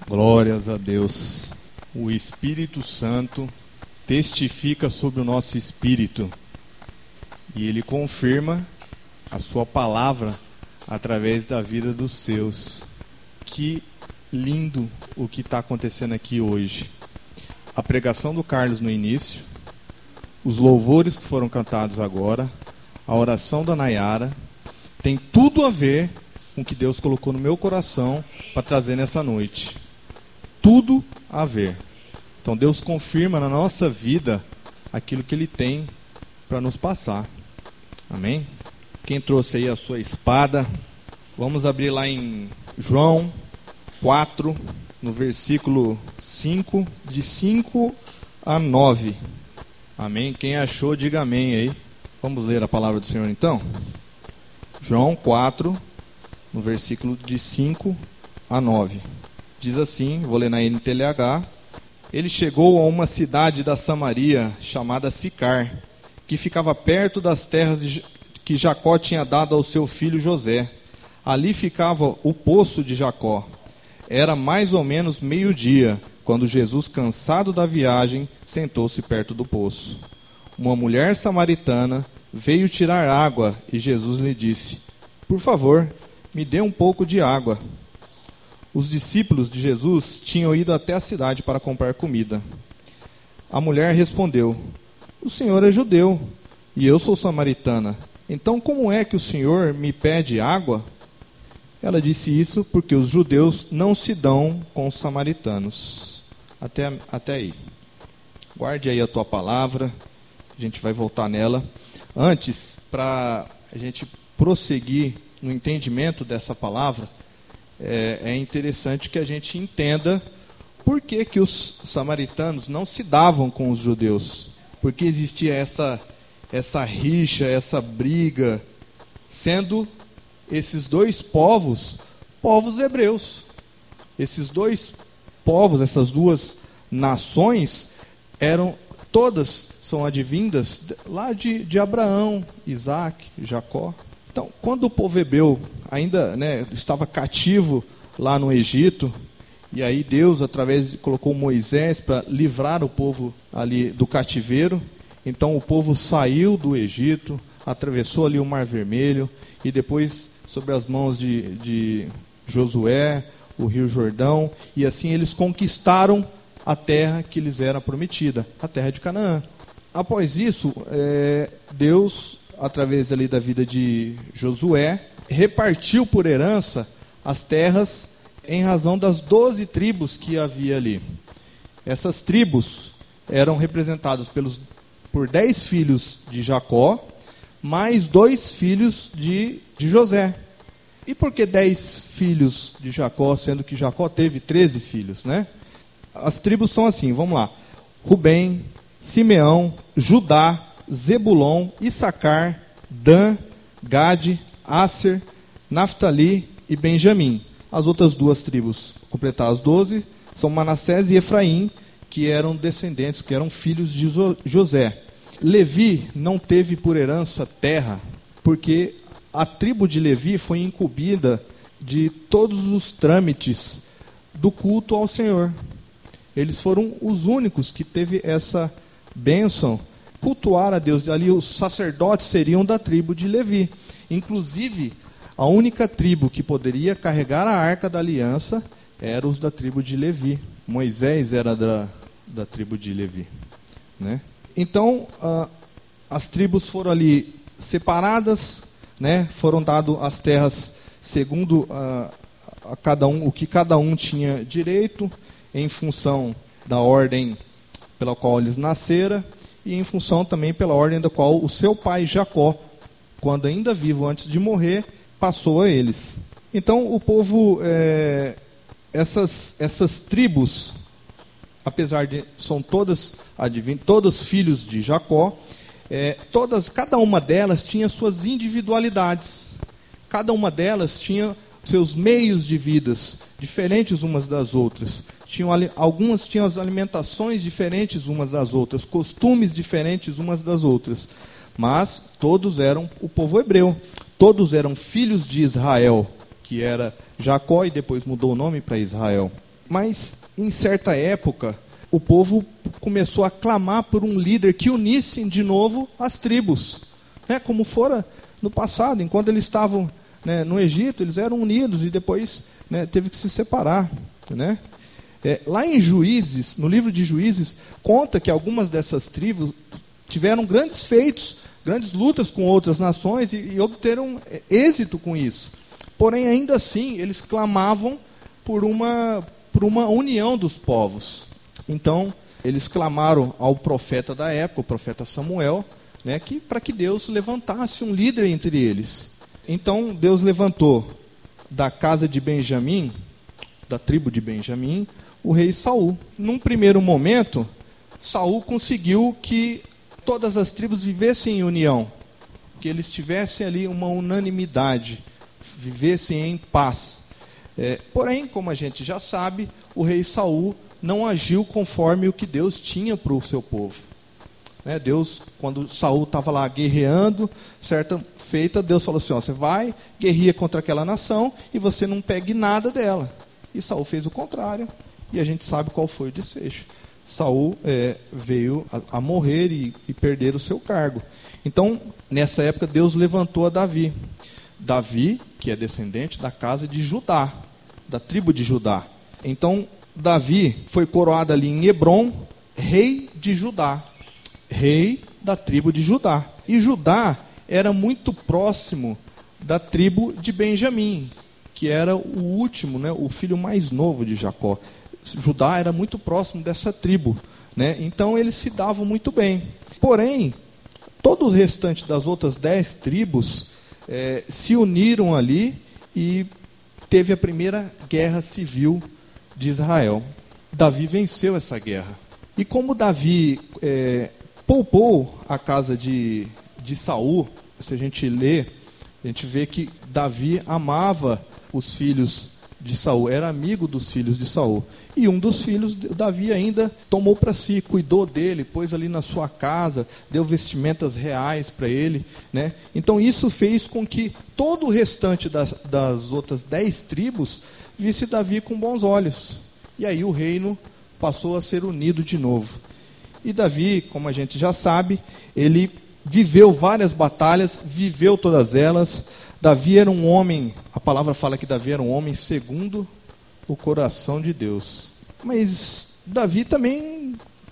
Glórias a Deus. O Espírito Santo testifica sobre o nosso espírito e ele confirma a sua palavra através da vida dos seus. Que lindo o que está acontecendo aqui hoje. A pregação do Carlos no início, os louvores que foram cantados agora, a oração da Nayara, tem tudo a ver com o que Deus colocou no meu coração para trazer nessa noite. Tudo a ver. Então Deus confirma na nossa vida aquilo que Ele tem para nos passar. Amém? Quem trouxe aí a sua espada, vamos abrir lá em João 4, no versículo 5, de 5 a 9. Amém? Quem achou, diga amém aí. Vamos ler a palavra do Senhor então? João 4, no versículo de 5 a 9. Diz assim, vou ler na NTLH. Ele chegou a uma cidade da Samaria, chamada Sicar, que ficava perto das terras que Jacó tinha dado ao seu filho José. Ali ficava o poço de Jacó. Era mais ou menos meio-dia, quando Jesus, cansado da viagem, sentou-se perto do poço. Uma mulher samaritana veio tirar água e Jesus lhe disse: "Por favor, me dê um pouco de água." Os discípulos de Jesus tinham ido até a cidade para comprar comida. A mulher respondeu: "O senhor é judeu e eu sou samaritana. Então como é que o senhor me pede água?" Ela disse isso porque os judeus não se dão com os samaritanos. Até aí. Guarde aí a tua palavra. A gente vai voltar nela. Antes, para a gente prosseguir no entendimento dessa palavra, é interessante que a gente entenda por que os samaritanos não se davam com os judeus. Porque existia essa rixa, essa briga, sendo esses dois povos hebreus. Esses dois povos, essas duas nações, são advindas lá de Abraão, Isaac, Jacó. Então, quando o povo hebreu ainda estava cativo lá no Egito, e aí Deus colocou Moisés para livrar o povo ali do cativeiro, então o povo saiu do Egito, atravessou ali o Mar Vermelho, e depois, sobre as mãos de Josué, o Rio Jordão, e assim eles conquistaram a terra que lhes era prometida, a terra de Canaã. Após isso, Deus, através ali da vida de Josué, repartiu por herança as terras em razão das 12 tribos que havia ali. Essas tribos eram representadas por 10 filhos de Jacó, mais 2 filhos de José. E por que 10 filhos de Jacó, sendo que Jacó teve 13 filhos, né? As tribos são assim, vamos lá: Rubem, Simeão, Judá, Zebulon, Issacar, Dan, Gade, Asser, Naftali e Benjamim. As outras 2 tribos, completar as 12, são Manassés e Efraim, que eram descendentes, que eram filhos de José. Levi não teve por herança terra, porque a tribo de Levi foi incumbida de todos os trâmites do culto ao Senhor. Eles foram os únicos que teve essa bênção, cultuar a Deus. Ali os sacerdotes seriam da tribo de Levi. Inclusive, a única tribo que poderia carregar a arca da aliança eram os da tribo de Levi. Moisés era da tribo de Levi, né? Então, as tribos foram ali separadas, né? Foram dadas as terras segundo a cada um, o que cada um tinha direito, em função da ordem pela qual eles nasceram e em função também pela ordem da qual o seu pai Jacó, quando ainda vivo, antes de morrer, passou a eles. Então o povo, essas tribos, apesar de são todas filhos de Jacó, cada uma delas tinha suas individualidades. Cada uma delas tinha seus meios de vidas diferentes umas das outras. Algumas tinham as alimentações diferentes umas das outras, costumes diferentes umas das outras. Mas todos eram o povo hebreu. Todos eram filhos de Israel, que era Jacó e depois mudou o nome para Israel. Mas, em certa época, o povo começou a clamar por um líder que unisse de novo as tribos. Né? Como fora no passado, enquanto eles estavam, né, no Egito, eles eram unidos e depois, né, teve que se separar. Né? Lá em Juízes, no livro de Juízes, conta que algumas dessas tribos tiveram grandes feitos, grandes lutas com outras nações e obteram êxito com isso. Porém, ainda assim, eles clamavam por uma união dos povos. Então, eles clamaram ao profeta da época, o profeta Samuel, né, para que Deus levantasse um líder entre eles. Então, Deus levantou da casa de Benjamim, da tribo de Benjamim, o rei Saul. Num primeiro momento, Saul conseguiu que todas as tribos vivessem em união, que eles tivessem ali uma unanimidade, vivessem em paz. Porém, como a gente já sabe, o rei Saul não agiu conforme o que Deus tinha para o seu povo. Deus, quando Saul estava lá guerreando, certa feita, Deus falou assim, você vai, guerreia contra aquela nação e você não pegue nada dela. E Saul fez o contrário, e a gente sabe qual foi o desfecho. Saul veio a morrer e perder o seu cargo. Então, nessa época, Deus levantou a Davi. Davi, que é descendente da casa de Judá, da tribo de Judá. Então, Davi foi coroado ali em Hebrom, rei de Judá, rei da tribo de Judá. E Judá era muito próximo da tribo de Benjamim, que era o último, né, o filho mais novo de Jacó. Judá era muito próximo dessa tribo, né? Então eles se davam muito bem. Porém, todo o restante das outras 10 tribos se uniram ali e teve a primeira guerra civil de Israel. Davi venceu essa guerra. E como Davi poupou a casa de Saul, se a gente lê, a gente vê que Davi amava os filhos de Saul, era amigo dos filhos de Saul. E um dos filhos, Davi ainda tomou para si, cuidou dele, pôs ali na sua casa, deu vestimentas reais para ele. Né? Então isso fez com que todo o restante das outras 10 tribos visse Davi com bons olhos. E aí o reino passou a ser unido de novo. E Davi, como a gente já sabe, ele viveu várias batalhas, viveu todas elas. Davi era um homem, a palavra fala que Davi era um homem segundo o coração de Deus. Mas Davi também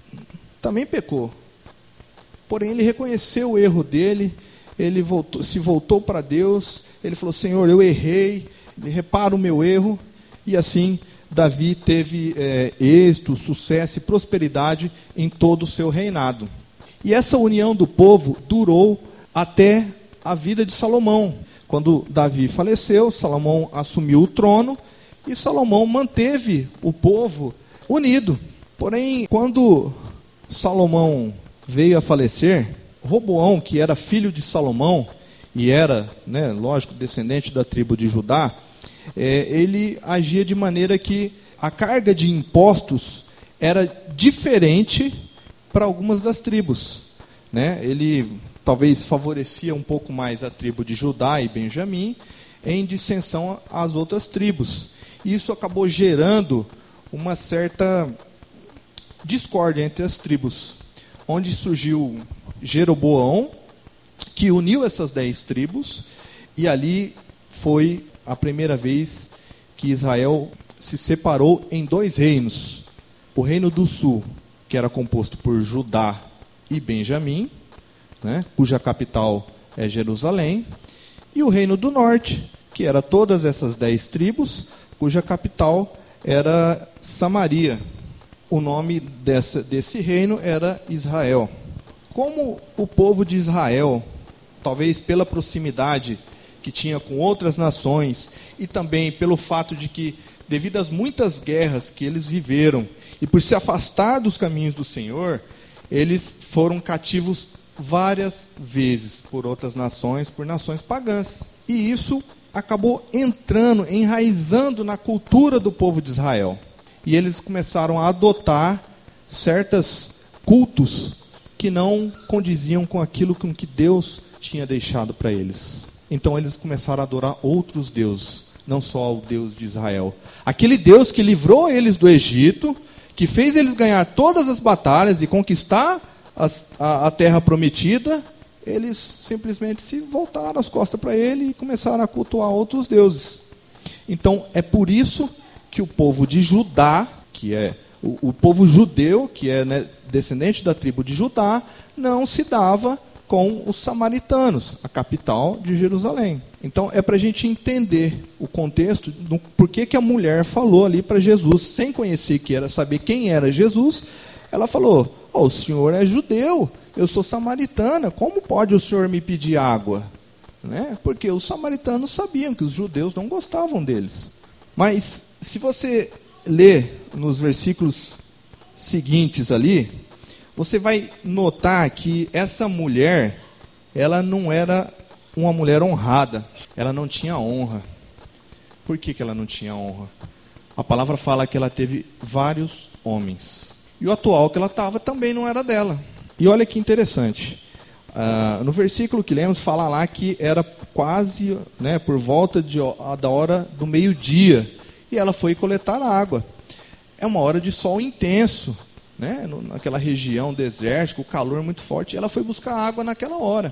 pecou. Porém, ele reconheceu o erro dele, ele se voltou para Deus, ele falou, Senhor, eu errei, repara o meu erro. E assim, Davi teve êxito, sucesso e prosperidade em todo o seu reinado. E essa união do povo durou até a vida de Salomão. Quando Davi faleceu, Salomão assumiu o trono e Salomão manteve o povo unido. Porém, quando Salomão veio a falecer, Roboão, que era filho de Salomão e era, né, lógico, descendente da tribo de Judá, ele agia de maneira que a carga de impostos era diferente para algumas das tribos. Né? Ele talvez favorecia um pouco mais a tribo de Judá e Benjamim, em dissensão às outras tribos. Isso acabou gerando uma certa discórdia entre as tribos, onde surgiu Jeroboão, que uniu essas 10 tribos, e ali foi a primeira vez que Israel se separou em 2 reinos. O reino do sul, que era composto por Judá e Benjamim, né, cuja capital é Jerusalém, e o reino do norte, que era todas essas 10 tribos, cuja capital era Samaria. O nome desse reino era Israel. Como o povo de Israel, talvez pela proximidade que tinha com outras nações, e também pelo fato de que, devido às muitas guerras que eles viveram, e por se afastar dos caminhos do Senhor, eles foram cativos várias vezes por outras nações, por nações pagãs. E isso acabou enraizando na cultura do povo de Israel. E eles começaram a adotar certos cultos que não condiziam com aquilo que Deus tinha deixado para eles. Então eles começaram a adorar outros deuses. não só ao Deus de Israel. Aquele Deus que livrou eles do Egito, que fez eles ganhar todas as batalhas e conquistar a terra prometida, eles simplesmente se voltaram as costas para ele e começaram a cultuar outros deuses. Então, é por isso que o povo de Judá, que é o povo judeu, que é, né, descendente da tribo de Judá, não se dava com os samaritanos, a capital de Jerusalém. Então, é para a gente entender o contexto do porquê que a mulher falou ali para Jesus, sem conhecer saber quem era Jesus. Ela falou: o senhor é judeu, eu sou samaritana, como pode o senhor me pedir água? Né? Porque os samaritanos sabiam que os judeus não gostavam deles. Mas, se você ler nos versículos seguintes ali, você vai notar que essa mulher, ela não era uma mulher honrada, ela não tinha honra. Por que ela não tinha honra? A palavra fala que ela teve vários homens. E o atual que ela estava também não era dela. E olha que interessante. No versículo que lemos, fala lá que era quase, né, por volta da hora do meio-dia. E ela foi coletar água. É uma hora de sol intenso, né, naquela região desértica, o calor muito forte. Ela foi buscar água naquela hora.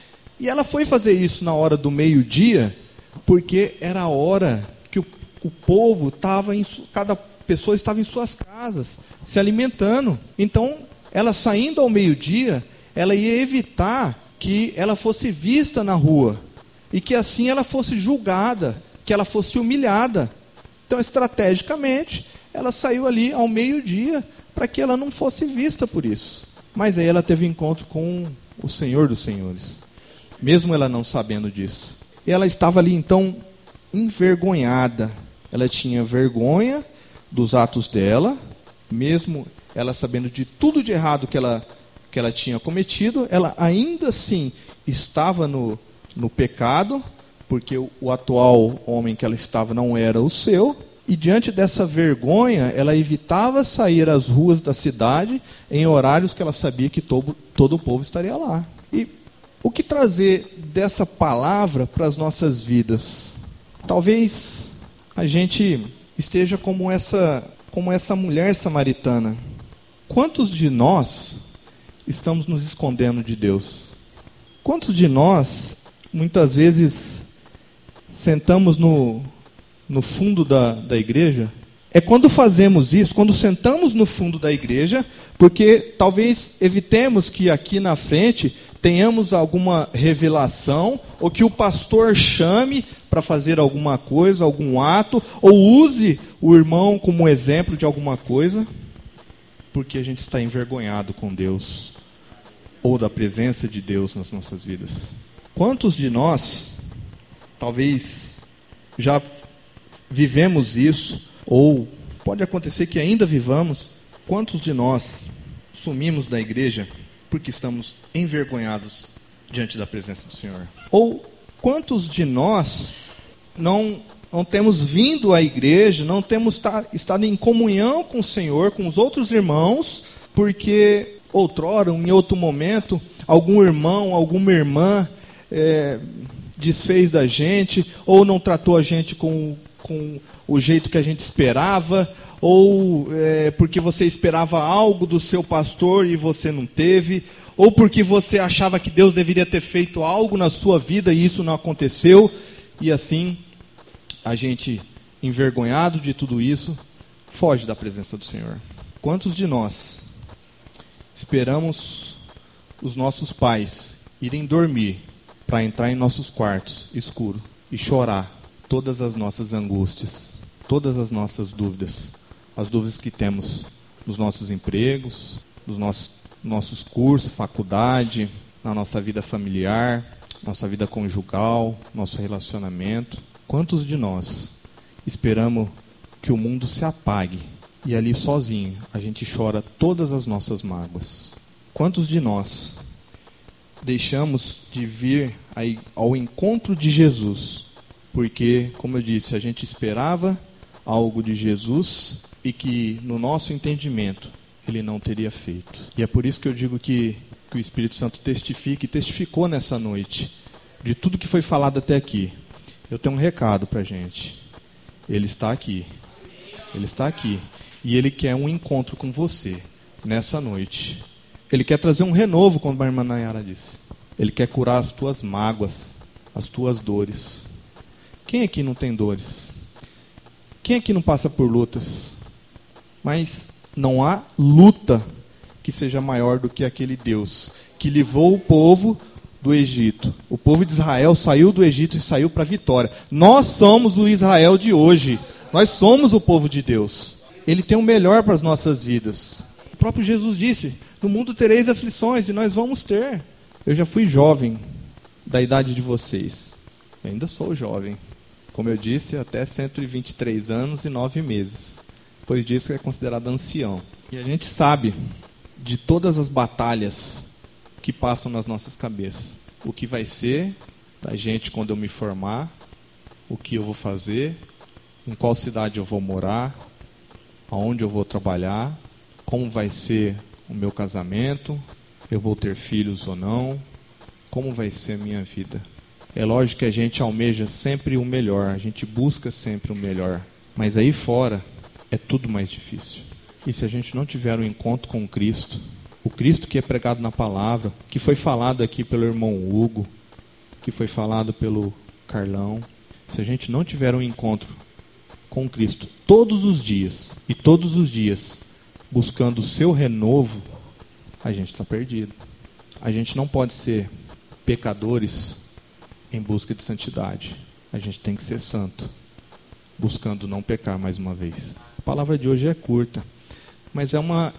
E ela foi fazer isso na hora do meio-dia, porque era a hora que o povo estava cada pessoa estava em suas casas, se alimentando. Então, ela saindo ao meio-dia, ela ia evitar que ela fosse vista na rua, e que assim ela fosse julgada, que ela fosse humilhada. Então, estrategicamente, ela saiu ali ao meio-dia, para que ela não fosse vista por isso. Mas aí ela teve encontro com o Senhor dos Senhores, mesmo ela não sabendo disso. E ela estava ali, então, envergonhada. Ela tinha vergonha dos atos dela, mesmo ela sabendo de tudo de errado que ela tinha cometido, ela ainda assim estava no pecado, porque o atual homem que ela estava não era o seu, e diante dessa vergonha, ela evitava sair às ruas da cidade em horários que ela sabia que todo o povo estaria lá. E o que trazer dessa palavra para as nossas vidas? Talvez a gente esteja como essa mulher samaritana. Quantos de nós estamos nos escondendo de Deus? Quantos de nós, muitas vezes, sentamos no fundo da igreja? É quando fazemos isso, quando sentamos no fundo da igreja, porque talvez evitemos que aqui na frente tenhamos alguma revelação, ou que o pastor chame para fazer alguma coisa, algum ato, ou use o irmão como exemplo de alguma coisa, porque a gente está envergonhado com Deus, ou da presença de Deus nas nossas vidas. Quantos de nós, talvez, já vivemos isso, ou pode acontecer que ainda vivamos? Quantos de nós sumimos da igreja porque estamos envergonhados diante da presença do Senhor? Ou quantos de nós não temos vindo à igreja, não temos estado em comunhão com o Senhor, com os outros irmãos, porque outrora, em outro momento, algum irmão, alguma irmã desfez da gente, ou não tratou a gente com o jeito que a gente esperava, ou porque você esperava algo do seu pastor e você não teve, ou porque você achava que Deus deveria ter feito algo na sua vida e isso não aconteceu, e assim a gente, envergonhado de tudo isso, foge da presença do Senhor. Quantos de nós esperamos os nossos pais irem dormir para entrar em nossos quartos escuros e chorar todas as nossas angústias, todas as nossas dúvidas, as dúvidas que temos nos nossos empregos, nos nossos cursos, faculdade, na nossa vida familiar, nossa vida conjugal, nosso relacionamento? Quantos de nós esperamos que o mundo se apague e ali sozinho a gente chora todas as nossas mágoas? Quantos de nós deixamos de vir ao encontro de Jesus porque, como eu disse, a gente esperava algo de Jesus e que no nosso entendimento ele não teria feito? E é por isso que eu digo que o Espírito Santo testifica e testificou nessa noite de tudo que foi falado até aqui. Eu tenho um recado para a gente. Ele está aqui. Ele está aqui. E Ele quer um encontro com você nessa noite. Ele quer trazer um renovo, como a irmã Nayara disse. Ele quer curar as tuas mágoas, as tuas dores. Quem aqui não tem dores? Quem aqui não passa por lutas? Mas não há luta que seja maior do que aquele Deus que livrou o povo do Egito. O povo de Israel saiu do Egito e saiu para a vitória. Nós somos o Israel de hoje. Nós somos o povo de Deus. Ele tem o melhor para as nossas vidas. O próprio Jesus disse, no mundo tereis aflições, e nós vamos ter. Eu já fui jovem, da idade de vocês. Eu ainda sou jovem. Como eu disse, até 123 anos e 9 meses. Depois disso é considerado ancião. E a gente sabe de todas as batalhas que passam nas nossas cabeças. O que vai ser da gente quando eu me formar, o que eu vou fazer, em qual cidade eu vou morar, aonde eu vou trabalhar, como vai ser o meu casamento, eu vou ter filhos ou não, como vai ser a minha vida. É lógico que a gente almeja sempre o melhor, a gente busca sempre o melhor, mas aí fora é tudo mais difícil. E se a gente não tiver um encontro com Cristo, o Cristo que é pregado na palavra, que foi falado aqui pelo irmão Hugo, que foi falado pelo Carlão, se a gente não tiver um encontro com Cristo todos os dias, e todos os dias buscando o seu renovo, a gente está perdido. A gente não pode ser pecadores em busca de santidade. A gente tem que ser santo, buscando não pecar mais uma vez. A palavra de hoje é curta, mas é uma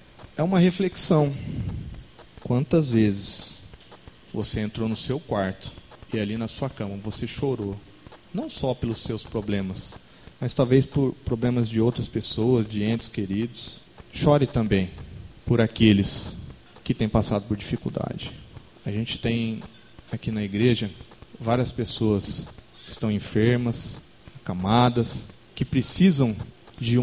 reflexão. Quantas vezes você entrou no seu quarto e ali na sua cama você chorou, não só pelos seus problemas, mas talvez por problemas de outras pessoas, de entes queridos. Chore também por aqueles que têm passado por dificuldade. A gente tem aqui na igreja várias pessoas que estão enfermas, acamadas, que precisam de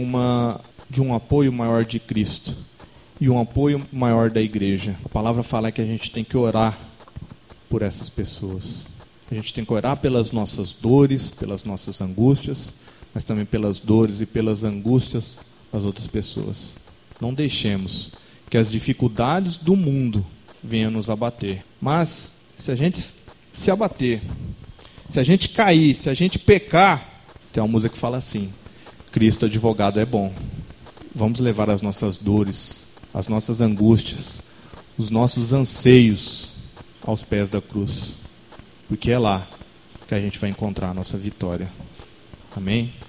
um apoio maior de Cristo e um apoio maior da igreja. A palavra fala que a gente tem que orar por essas pessoas. A gente tem que orar pelas nossas dores, pelas nossas angústias, mas também pelas dores e pelas angústias das outras pessoas. Não deixemos que as dificuldades do mundo venham nos abater. Mas, se a gente se abater, se a gente cair, se a gente pecar, tem uma música que fala assim, Cristo advogado é bom. Vamos levar as nossas dores, as nossas angústias, os nossos anseios aos pés da cruz. Porque é lá que a gente vai encontrar a nossa vitória. Amém?